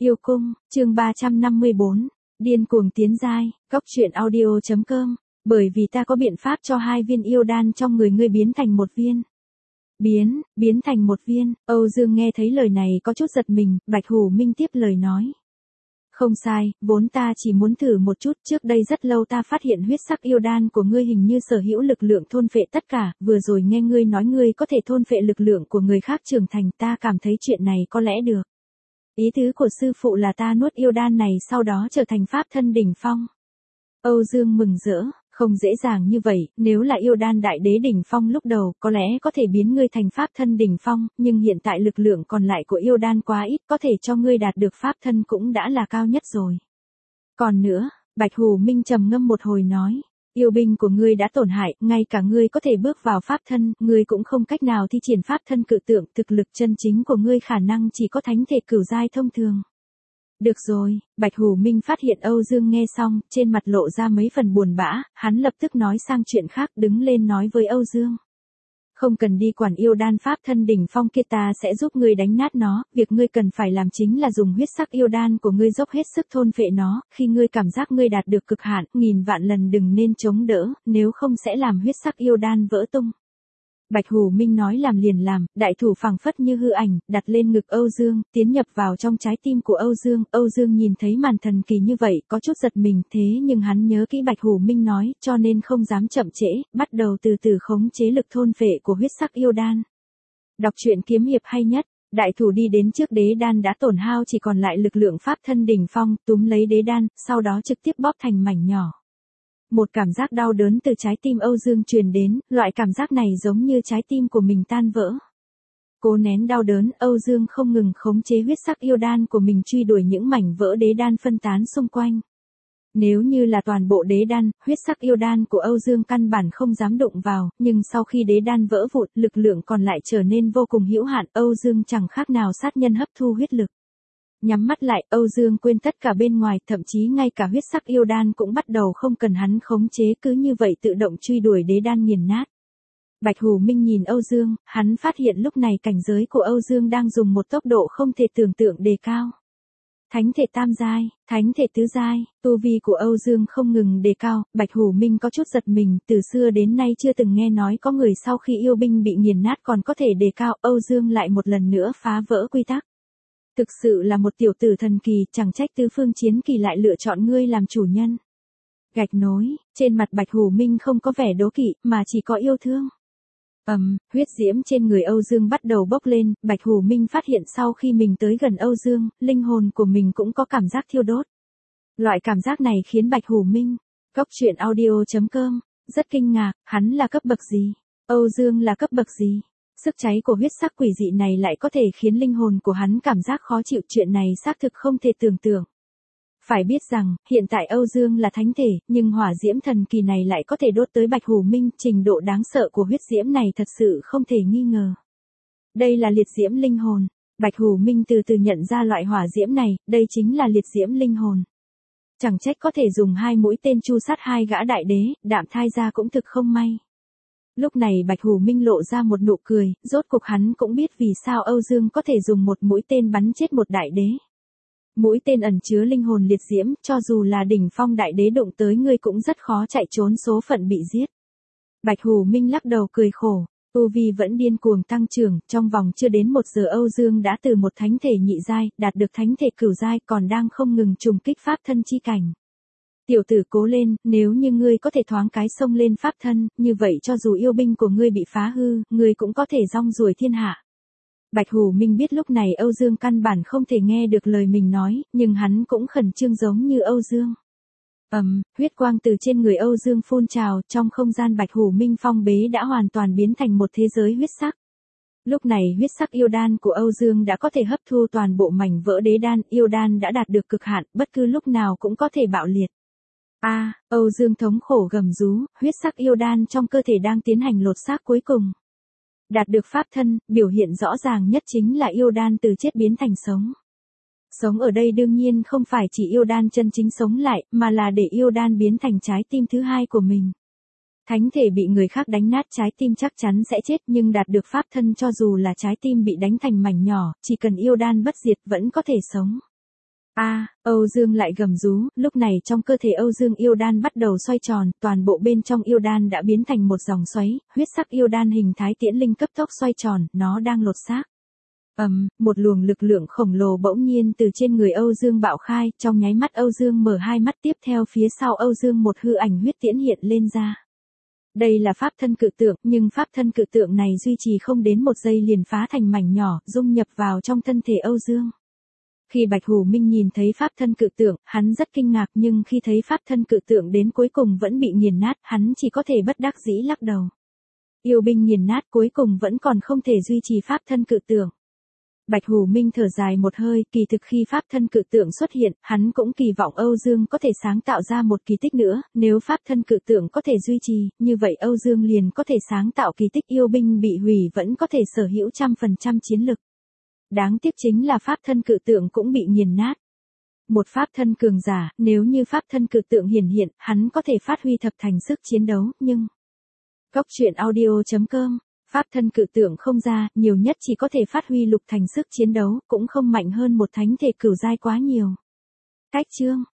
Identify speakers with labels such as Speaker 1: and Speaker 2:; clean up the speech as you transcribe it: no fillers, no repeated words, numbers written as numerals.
Speaker 1: Yêu cung, chương 354, điên cuồng tiến giai, góc truyện audio.com, bởi vì ta có biện pháp cho 2 viên yêu đan trong người ngươi biến thành 1 viên. Biến thành 1 viên, Âu Dương nghe thấy lời này có chút giật mình, Bạch Hủ Minh tiếp lời nói. Không sai, vốn ta chỉ muốn thử một chút, trước đây rất lâu ta phát hiện huyết sắc yêu đan của ngươi hình như sở hữu lực lượng thôn phệ tất cả, vừa rồi nghe ngươi nói ngươi có thể thôn phệ lực lượng của người khác trưởng thành, ta cảm thấy chuyện này có lẽ được. Ý tứ của sư phụ là ta nuốt yêu đan này sau đó trở thành pháp thân đỉnh phong. Âu Dương mừng rỡ, không dễ dàng như vậy, nếu là yêu đan đại đế đỉnh phong lúc đầu, có lẽ có thể biến ngươi thành pháp thân đỉnh phong, nhưng hiện tại lực lượng còn lại của yêu đan quá ít, có thể cho ngươi đạt được pháp thân cũng đã là cao nhất rồi. Còn nữa, Bạch Hủ Minh trầm ngâm một hồi nói, yêu binh của ngươi đã tổn hại, ngay cả ngươi có thể bước vào pháp thân, ngươi cũng không cách nào thi triển pháp thân cự tượng, thực lực chân chính của ngươi khả năng chỉ có thánh thể cửu giai thông thường. Được rồi, Bạch Hủ Minh phát hiện Âu Dương nghe xong, trên mặt lộ ra mấy phần buồn bã, hắn lập tức nói sang chuyện khác, đứng lên nói với Âu Dương. Không cần đi quản yêu đan pháp thân đỉnh phong kia, ta sẽ giúp ngươi đánh nát nó, việc ngươi cần phải làm chính là dùng huyết sắc yêu đan của ngươi dốc hết sức thôn phệ nó, khi ngươi cảm giác ngươi đạt được cực hạn, 1000 vạn lần đừng nên chống đỡ, nếu không sẽ làm huyết sắc yêu đan vỡ tung. Bạch Hủ Minh nói làm liền làm, đại thủ phẳng phất như hư ảnh, đặt lên ngực Âu Dương, tiến nhập vào trong trái tim của Âu Dương nhìn thấy màn thần kỳ như vậy, có chút giật mình, thế nhưng hắn nhớ kỹ Bạch Hủ Minh nói, cho nên không dám chậm trễ, bắt đầu từ từ khống chế lực thôn phệ của huyết sắc yêu đan. Đọc truyện kiếm hiệp hay nhất, đại thủ đi đến trước đế đan đã tổn hao chỉ còn lại lực lượng pháp thân đỉnh phong, túm lấy đế đan, sau đó trực tiếp bóp thành mảnh nhỏ. Một cảm giác đau đớn từ trái tim Âu Dương truyền đến, loại cảm giác này giống như trái tim của mình tan vỡ. Cố nén đau đớn, Âu Dương không ngừng khống chế huyết sắc yêu đan của mình truy đuổi những mảnh vỡ đế đan phân tán xung quanh. Nếu như là toàn bộ đế đan, huyết sắc yêu đan của Âu Dương căn bản không dám đụng vào, nhưng sau khi đế đan vỡ vụn, lực lượng còn lại trở nên vô cùng hữu hạn, Âu Dương chẳng khác nào sát nhân hấp thu huyết lực. Nhắm mắt lại, Âu Dương quên tất cả bên ngoài, thậm chí ngay cả huyết sắc yêu đan cũng bắt đầu không cần hắn khống chế, cứ như vậy tự động truy đuổi đế đan nghiền nát. Bạch Hủ Minh nhìn Âu Dương, hắn phát hiện lúc này cảnh giới của Âu Dương đang dùng một tốc độ không thể tưởng tượng đề cao. Thánh thể tam giai, thánh thể tứ giai, tu vi của Âu Dương không ngừng đề cao, Bạch Hủ Minh có chút giật mình, từ xưa đến nay chưa từng nghe nói có người sau khi yêu binh bị nghiền nát còn có thể đề cao, Âu Dương lại một lần nữa phá vỡ quy tắc. Thực sự là một tiểu tử thần kỳ, chẳng trách tứ phương chiến kỳ lại lựa chọn ngươi làm chủ nhân. Gạch nối, trên mặt Bạch Hủ Minh không có vẻ đố kỵ, mà chỉ có yêu thương. Huyết diễm trên người Âu Dương bắt đầu bốc lên, Bạch Hủ Minh phát hiện sau khi mình tới gần Âu Dương, linh hồn của mình cũng có cảm giác thiêu đốt. Loại cảm giác này khiến Bạch Hủ Minh, góc truyện audio.com, rất kinh ngạc, hắn là cấp bậc gì? Âu Dương là cấp bậc gì? Sức cháy của huyết sắc quỷ dị này lại có thể khiến linh hồn của hắn cảm giác khó chịu, chuyện này xác thực không thể tưởng tượng. Phải biết rằng, hiện tại Âu Dương là thánh thể, nhưng hỏa diễm thần kỳ này lại có thể đốt tới Bạch Hủ Minh, trình độ đáng sợ của huyết diễm này thật sự không thể nghi ngờ. Đây là liệt diễm linh hồn. Bạch Hủ Minh từ từ nhận ra loại hỏa diễm này, đây chính là liệt diễm linh hồn. Chẳng trách có thể dùng 2 mũi tên chu sát 2 gã đại đế, đạm thai ra cũng thực không may. Lúc này Bạch Hủ Minh lộ ra một nụ cười, rốt cuộc hắn cũng biết vì sao Âu Dương có thể dùng một mũi tên bắn chết một đại đế. Mũi tên ẩn chứa linh hồn liệt diễm, cho dù là đỉnh phong đại đế đụng tới ngươi cũng rất khó chạy trốn số phận bị giết. Bạch Hủ Minh lắc đầu cười khổ, tu vi vẫn điên cuồng tăng trưởng, trong vòng chưa đến 1 giờ Âu Dương đã từ một thánh thể nhị giai, đạt được thánh thể cửu giai, còn đang không ngừng trùng kích pháp thân chi cảnh. Tiểu tử cố lên, nếu như ngươi có thể thoáng cái xông lên pháp thân, như vậy cho dù yêu binh của ngươi bị phá hư, ngươi cũng có thể rong ruổi thiên hạ. Bạch Hủ Minh biết lúc này Âu Dương căn bản không thể nghe được lời mình nói, nhưng hắn cũng khẩn trương giống như Âu Dương. Huyết quang từ trên người Âu Dương phun trào, trong không gian Bạch Hủ Minh phong bế đã hoàn toàn biến thành một thế giới huyết sắc. Lúc này huyết sắc yêu đan của Âu Dương đã có thể hấp thu toàn bộ mảnh vỡ đế đan, yêu đan đã đạt được cực hạn, bất cứ lúc nào cũng có thể bạo liệt. Âu Dương thống khổ gầm rú, huyết sắc yêu đan trong cơ thể đang tiến hành lột xác cuối cùng. Đạt được pháp thân, biểu hiện rõ ràng nhất chính là yêu đan từ chết biến thành sống. Sống ở đây đương nhiên không phải chỉ yêu đan chân chính sống lại, mà là để yêu đan biến thành trái tim thứ hai của mình. Thánh thể bị người khác đánh nát trái tim chắc chắn sẽ chết, nhưng đạt được pháp thân cho dù là trái tim bị đánh thành mảnh nhỏ, chỉ cần yêu đan bất diệt vẫn có thể sống. Âu Dương lại gầm rú, lúc này trong cơ thể Âu Dương yêu đan bắt đầu xoay tròn, toàn bộ bên trong yêu đan đã biến thành một dòng xoáy, huyết sắc yêu đan hình thái tiễn linh cấp tốc xoay tròn, nó đang lột xác. Một luồng lực lượng khổng lồ bỗng nhiên từ trên người Âu Dương bạo khai, trong nháy mắt Âu Dương mở hai mắt, tiếp theo phía sau Âu Dương một hư ảnh huyết tiễn hiện lên ra. Đây là pháp thân cự tượng, nhưng pháp thân cự tượng này duy trì không đến một giây liền phá thành mảnh nhỏ, dung nhập vào trong thân thể Âu Dương. Khi Bạch Hủ Minh nhìn thấy pháp thân cự tượng, hắn rất kinh ngạc, nhưng khi thấy pháp thân cự tượng đến cuối cùng vẫn bị nghiền nát, hắn chỉ có thể bất đắc dĩ lắc đầu. Yêu binh nghiền nát cuối cùng vẫn còn không thể duy trì pháp thân cự tượng. Bạch Hủ Minh thở dài một hơi, kỳ thực khi pháp thân cự tượng xuất hiện, hắn cũng kỳ vọng Âu Dương có thể sáng tạo ra một kỳ tích nữa, nếu pháp thân cự tượng có thể duy trì, như vậy Âu Dương liền có thể sáng tạo kỳ tích, yêu binh bị hủy vẫn có thể sở hữu 100% chiến lực. Đáng tiếc chính là pháp thân cự tượng cũng bị nghiền nát. Một pháp thân cường giả, nếu như pháp thân cự tượng hiển hiện, hắn có thể phát huy thập thành sức chiến đấu, nhưng... Cốc truyện audio.com, pháp thân cự tượng không ra, nhiều nhất chỉ có thể phát huy lục thành sức chiến đấu, cũng không mạnh hơn một thánh thể cửu giai quá nhiều. Cách chương